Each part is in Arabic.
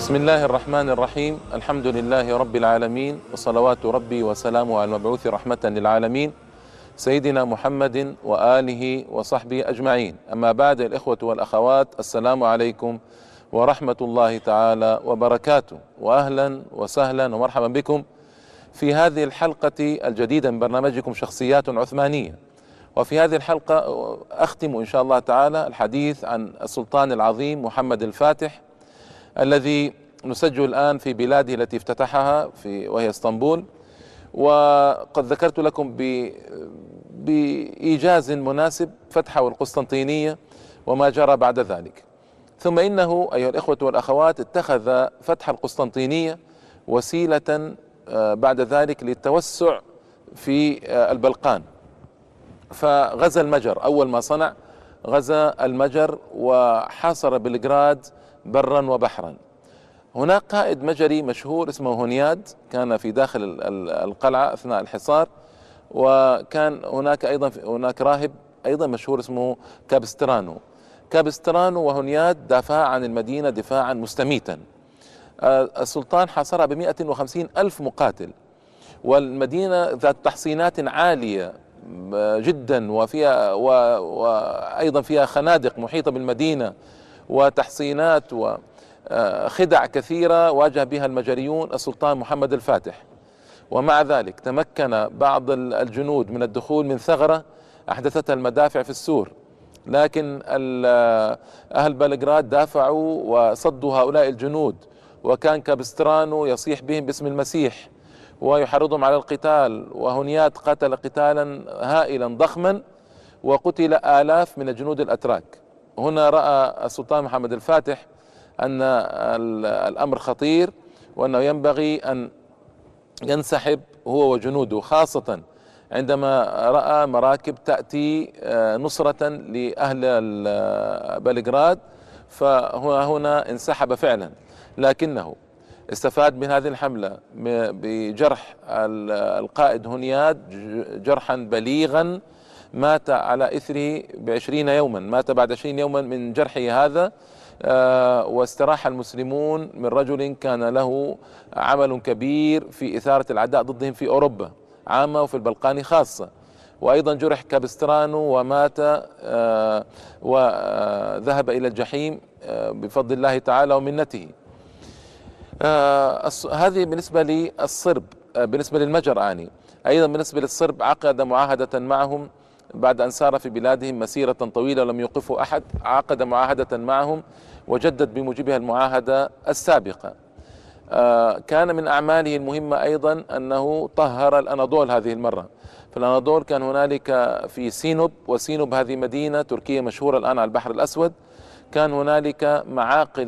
بسم الله الرحمن الرحيم. الحمد لله رب العالمين، وصلوات ربي وسلامه على المبعوث رحمة للعالمين سيدنا محمد وآله وصحبه أجمعين. أما بعد، الإخوة والأخوات، السلام عليكم ورحمة الله تعالى وبركاته، وأهلا وسهلا ومرحبا بكم في هذه الحلقة الجديدة من برنامجكم شخصيات عثمانية. وفي هذه الحلقة أختم إن شاء الله تعالى الحديث عن السلطان العظيم محمد الفاتح، الذي نسجل الآن في بلاده التي افتتحها وهي اسطنبول. وقد ذكرت لكم بإيجاز مناسب فتحه القسطنطينية وما جرى بعد ذلك. ثم إنه أيها الإخوة والأخوات اتخذ فتح القسطنطينية وسيلة بعد ذلك للتوسع في البلقان، فغزا المجر. أول ما صنع غزا المجر وحاصر بلغراد برا وبحرا. هناك قائد مجري مشهور اسمه هونياد، كان في داخل القلعة أثناء الحصار، وكان هناك أيضا راهب أيضا مشهور اسمه كابسترانو وهونياد دافعا عن المدينة دفاعا مستميتا. السلطان حاصرها ب150 ألف مقاتل، والمدينة ذات تحصينات عالية جدا، وأيضا فيها خنادق محيطة بالمدينة وتحصينات وخدع كثيرة واجه بها المجريون السلطان محمد الفاتح. ومع ذلك تمكن بعض الجنود من الدخول من ثغرة أحدثتها المدافع في السور، لكن أهل بلغراد دافعوا وصدوا هؤلاء الجنود، وكان كابسترانو يصيح بهم باسم المسيح ويحرضهم على القتال. وهنيات قتل قتالا هائلا ضخما، وقتل آلاف من الجنود الأتراك. هنا رأى السلطان محمد الفاتح أن الأمر خطير، وأنه ينبغي أن ينسحب هو وجنوده، خاصة عندما رأى مراكب تأتي نصرة لأهل بلغراد، فهنا انسحب فعلا. لكنه استفاد من هذه الحملة بجرح القائد هنياد جرحا بليغا، مات على إثره ب20 يوما، مات بعد 20 يوما من جرحه هذا. واستراح المسلمون من رجل كان له عمل كبير في إثارة العداء ضدهم في أوروبا عامة وفي البلقان خاصة. وأيضا جرح كابسترانو ومات وذهب إلى الجحيم بفضل الله تعالى ومنته. هذه بالنسبة للصرب، بالنسبة للمجر أيضا بالنسبة للصرب عقد معاهدة معهم بعد أن سار في بلادهم مسيرة طويلة ولم يوقفوا أحد. عقد معاهدة معهم وجدد بموجبها المعاهدة السابقة. كان من أعماله المهمة أيضا أنه طهر الأناضول هذه المرة. في الأناضول كان هنالك في سينوب، وسينوب هذه مدينة تركية مشهورة الآن على البحر الأسود. كان هنالك معاقل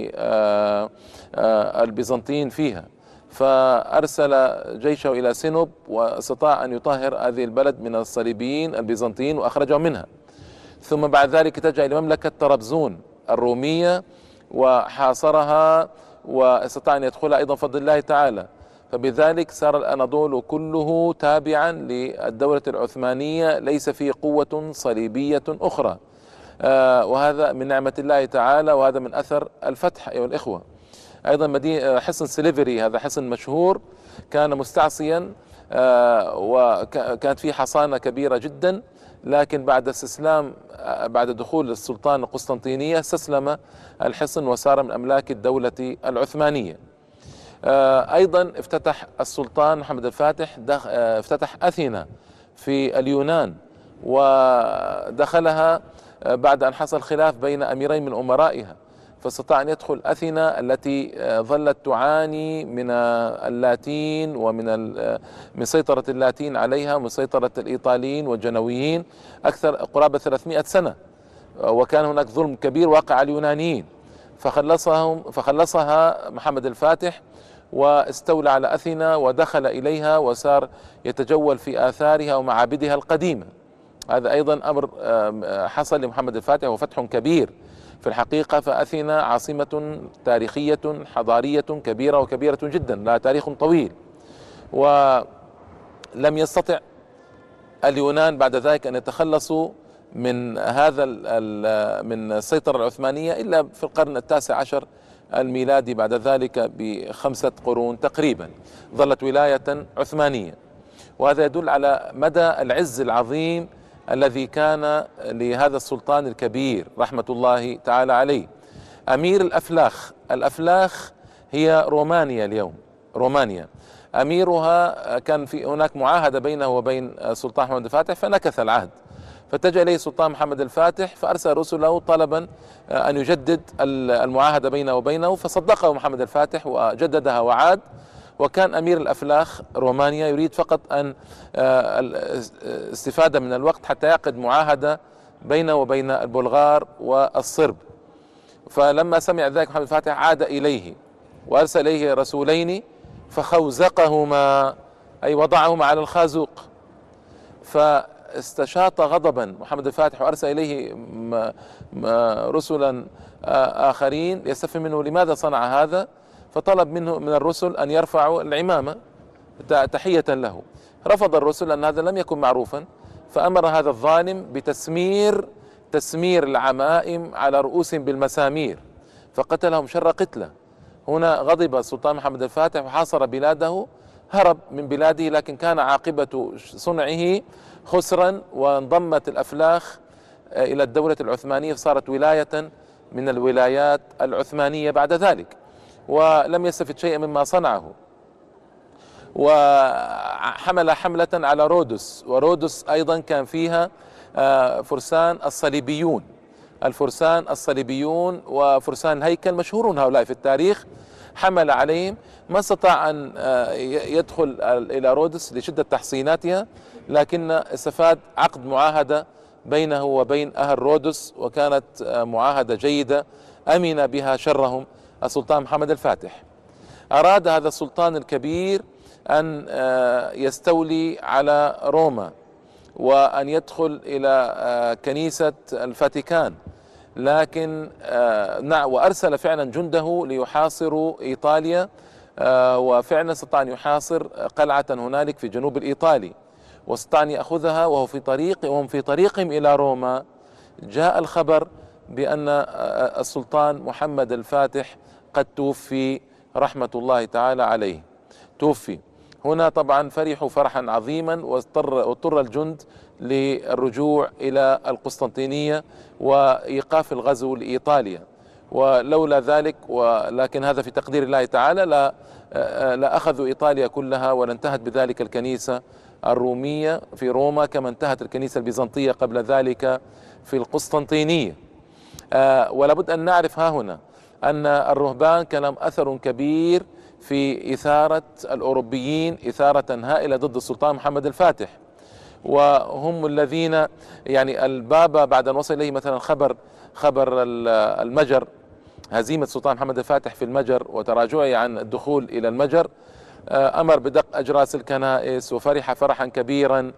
للبيزنطيين فيها، فأرسل جيشه إلى سينوب واستطاع أن يطهر هذه البلد من الصليبيين البيزنطيين وأخرجهم منها. ثم بعد ذلك اتجه إلى مملكة طرابزون الرومية وحاصرها، واستطاع أن يدخلها أيضا بفضل الله تعالى. فبذلك صار الأناضول كله تابعا للدولة العثمانية، ليس فيه قوة صليبية أخرى. وهذا من نعمة الله تعالى، وهذا من أثر الفتح أيها الإخوة. أيضا مدينة حصن سليفري، هذا حصن مشهور كان مستعصيا، وكانت فيه حصانة كبيرة جدا، لكن بعد دخول السلطان القسطنطينية استسلم الحصن وصار من أملاك الدولة العثمانية. أيضا افتتح السلطان محمد الفاتح افتتح أثينا في اليونان، ودخلها بعد أن حصل خلاف بين أميرين من أمرائها، فاستطاع أن يدخل أثينا التي ظلت تعاني من اللاتين من سيطرة اللاتين عليها، ومن سيطرة الإيطاليين والجنويين أكثر قرابة 300 سنة، وكان هناك ظلم كبير واقع على اليونانيين. فخلصها محمد الفاتح واستولى على أثينا ودخل إليها وصار يتجول في آثارها ومعابدها القديمة. هذا أيضا أمر حصل لمحمد الفاتح وفتح كبير في الحقيقة. فأثينا عاصمة تاريخية حضارية كبيرة وكبيرة جدا، لها تاريخ طويل، ولم يستطع اليونان بعد ذلك أن يتخلصوا من من السيطرة العثمانية إلا في القرن التاسع عشر الميلادي بعد ذلك ب5 قرون تقريبا ظلت ولاية عثمانية. وهذا يدل على مدى العز العظيم الذي كان لهذا السلطان الكبير رحمة الله تعالى عليه. أمير الأفلاخ، الأفلاخ هي رومانيا اليوم، رومانيا. أميرها كان في هناك معاهدة بينه وبين السلطان محمد الفاتح فنكث العهد، فاتجه إليه السلطان محمد الفاتح فأرسل رسله طلبا أن يجدد المعاهدة بينه وبينه، فصدقه محمد الفاتح وجددها وعاد. وكان أمير الأفلاخ رومانيا يريد فقط أن الاستفادة من الوقت حتى يعقد معاهدة بينه وبين البلغار والصرب. فلما سمع ذلك محمد الفاتح عاد إليه وأرسل إليه رسولين فخوزقهما، أي وضعهما على الخازوق. فاستشاط غضبا محمد الفاتح وأرسل إليه رسلا آخرين يستفهم منه لماذا صنع هذا، فطلب منه من الرسل أن يرفعوا العمامة تحية له. رفض الرسل أن هذا لم يكن معروفا، فأمر هذا الظالم تسمير العمائم على رؤوسهم بالمسامير فقتلهم شر قتله. هنا غضب السلطان محمد الفاتح وحاصر بلاده، هرب من بلاده، لكن كان عاقبة صنعه خسرا، وانضمت الأفلاخ إلى الدولة العثمانية فصارت ولاية من الولايات العثمانية بعد ذلك، ولم يستفد شيئا مما صنعه. وحمل حملة على رودس، ورودس أيضا كان فيها فرسان الصليبيون، الفرسان الصليبيون وفرسان الهيكل مشهورون هؤلاء في التاريخ. حمل عليهم، ما استطاع أن يدخل إلى رودس لشدة تحصيناتها، لكن استفاد عقد معاهدة بينه وبين أهل رودس، وكانت معاهدة جيدة أمن بها شرهم السلطان محمد الفاتح. أراد هذا السلطان الكبير أن يستولي على روما وأن يدخل إلى كنيسة الفاتيكان، لكن وأرسل فعلا جنده ليحاصروا إيطاليا، وفعلا استطاع أن يحاصر قلعة هنالك في جنوب الإيطالي، واستطاع أن يأخذها. وهم في طريقهم إلى روما جاء الخبر بأن السلطان محمد الفاتح قد توفي رحمة الله تعالى عليه، توفي. هنا طبعا فرحوا فرحا عظيما، واضطر الجند للرجوع إلى القسطنطينية وإيقاف الغزو لإيطاليا. ولولا ذلك، ولكن هذا في تقدير الله تعالى، لا أخذوا إيطاليا كلها، ولا انتهت بذلك الكنيسة الرومية في روما كما انتهت الكنيسة البيزنطية قبل ذلك في القسطنطينية. ولابد أن نعرف ها هنا أن الرهبان كان لهم أثر كبير في إثارة الأوروبيين إثارة هائلة ضد السلطان محمد الفاتح، وهم الذين يعني البابا بعد أن وصل إليه مثلا خبر المجر، هزيمة السلطان محمد الفاتح في المجر وتراجعه عن الدخول إلى المجر، أمر بدق أجراس الكنائس وفرح فرحا كبيرا،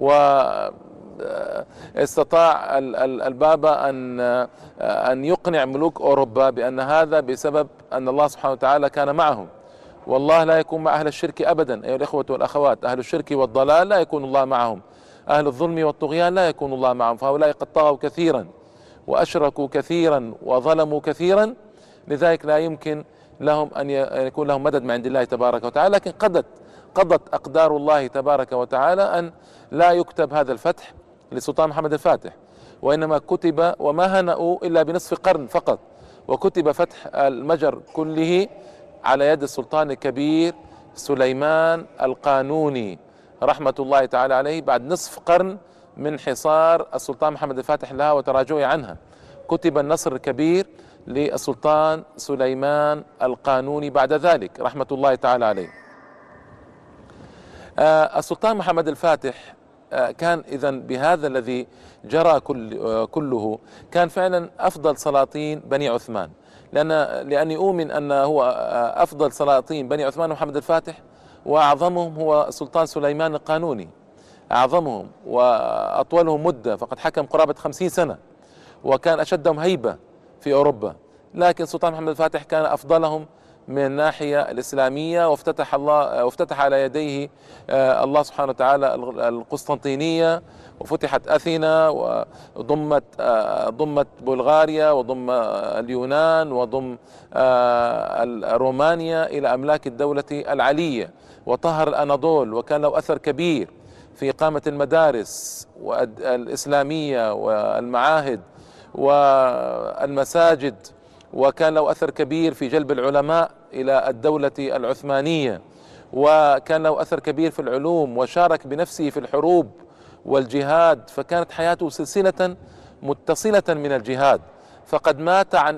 واستطاع البابا أن يقنع ملوك أوروبا بأن هذا بسبب أن الله سبحانه وتعالى كان معهم، والله لا يكون مع أهل الشرك أبدا. أيها الإخوة والأخوات، أهل الشرك والضلال لا يكون الله معهم، أهل الظلم والطغيان لا يكون الله معهم، فهؤلاء قد طغوا كثيرا وأشركوا كثيرا وظلموا كثيرا، لذلك لا يمكن لهم أن يكون لهم مدد من عند الله تبارك وتعالى. لكن قضت أقدار الله تبارك وتعالى أن لا يكتب هذا الفتح للسلطان محمد الفاتح، وإنما كتب، وما هنأوا إلا بنصف قرن فقط، وكتب فتح المجر كله على يد السلطان الكبير سليمان القانوني رحمة الله تعالى عليه، بعد نصف قرن من حصار السلطان محمد الفاتح لها وتراجعه عنها. كتب النصر الكبير للسلطان سليمان القانوني بعد ذلك رحمة الله تعالى عليه. السلطان محمد الفاتح كان إذن بهذا الذي جرى كله كان فعلا أفضل سلاطين بني عثمان، لأني أؤمن أنه هو أفضل سلاطين بني عثمان محمد الفاتح، وأعظمهم هو السلطان سليمان القانوني، أعظمهم وأطولهم مدة، فقد حكم قرابة 50 سنة، وكان أشدهم هيبة في أوروبا. لكن السلطان محمد الفاتح كان أفضلهم من الناحية الإسلامية، وافتتح على يديه الله سبحانه وتعالى القسطنطينية، وفتحت أثينا، ضمت بلغاريا، وضم اليونان، وضم رومانيا إلى أملاك الدولة العلية، وطهر الأناضول، وكان له أثر كبير في إقامة المدارس الإسلامية والمعاهد والمساجد، وكان له أثر كبير في جلب العلماء إلى الدولة العثمانية، وكان له أثر كبير في العلوم، وشارك بنفسه في الحروب والجهاد، فكانت حياته سلسلة متصلة من الجهاد. فقد مات عن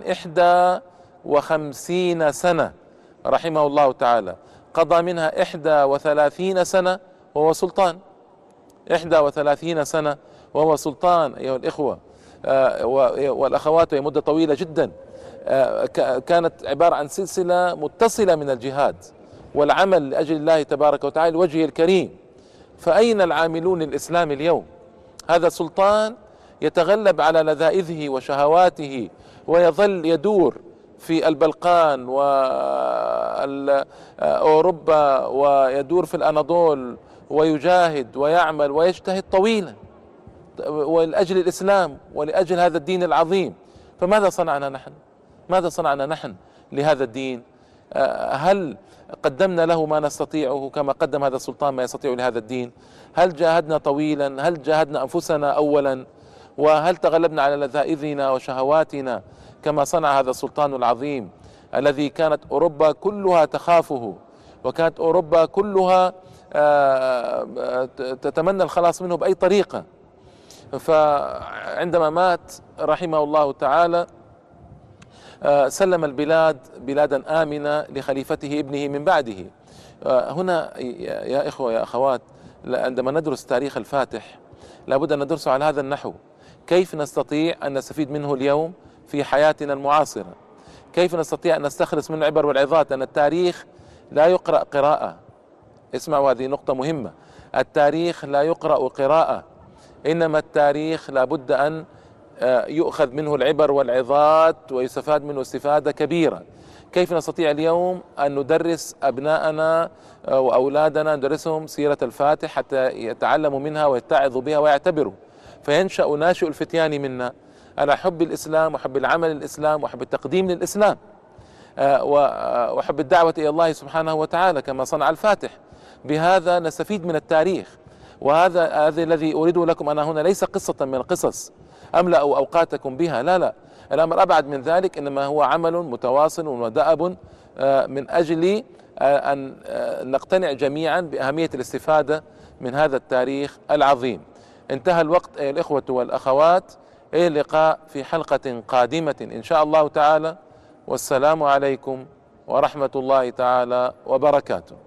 51 سنة رحمه الله تعالى، قضى منها 31 سنة وهو سلطان. 31 سنة وهو سلطان أيها الإخوة والأخوات، وهي مدة طويلة جدا. كانت عبارة عن سلسلة متصلة من الجهاد والعمل لأجل الله تبارك وتعالى لوجهه الكريم. فأين العاملون الإسلام اليوم؟ هذا سلطان يتغلب على لذائذه وشهواته، ويظل يدور في البلقان وأوروبا، ويدور في الأناضول، ويجاهد ويعمل ويجتهد طويلا ولأجل الإسلام ولأجل هذا الدين العظيم. فماذا صنعنا نحن؟ ماذا صنعنا نحن لهذا الدين؟ هل قدمنا له ما نستطيعه كما قدم هذا السلطان ما يستطيع لهذا الدين؟ هل جاهدنا طويلا؟ هل جاهدنا أنفسنا أولا؟ وهل تغلبنا على لذائذنا وشهواتنا كما صنع هذا السلطان العظيم الذي كانت أوروبا كلها تخافه، وكانت أوروبا كلها تتمنى الخلاص منه بأي طريقة؟ فعندما مات رحمه الله تعالى سلم البلاد بلادا آمنة لخليفته ابنه من بعده. هنا يا إخوة يا أخوات، عندما ندرس تاريخ الفاتح لابد أن ندرسه على هذا النحو. كيف نستطيع أن نستفيد منه اليوم في حياتنا المعاصرة؟ كيف نستطيع أن نستخلص منه العبر والعظات؟ أن التاريخ لا يقرأ قراءة. اسمعوا، هذه نقطة مهمة. التاريخ لا يقرأ قراءة، إنما التاريخ لابد أن يؤخذ منه العبر والعظات ويستفاد منه استفادة كبيرة. كيف نستطيع اليوم أن ندرس أبناءنا وأولادنا، ندرسهم سيرة الفاتح حتى يتعلموا منها ويتعظوا بها ويعتبروا، فينشأ ناشئ الفتيان منا على حب الإسلام وحب العمل للإسلام وحب التقديم للإسلام وحب الدعوة إلى الله سبحانه وتعالى كما صنع الفاتح. بهذا نستفيد من التاريخ. وهذا الذي أريده لكم أنا هنا ليس قصة من القصص أملأ أوقاتكم بها، لا، الأمر أبعد من ذلك، إنما هو عمل متواصل ودأب من أجل أن نقتنع جميعا بأهمية الاستفادة من هذا التاريخ العظيم. انتهى الوقت أيها الإخوة والأخوات، إلى اللقاء في حلقة قادمة إن شاء الله تعالى، والسلام عليكم ورحمة الله تعالى وبركاته.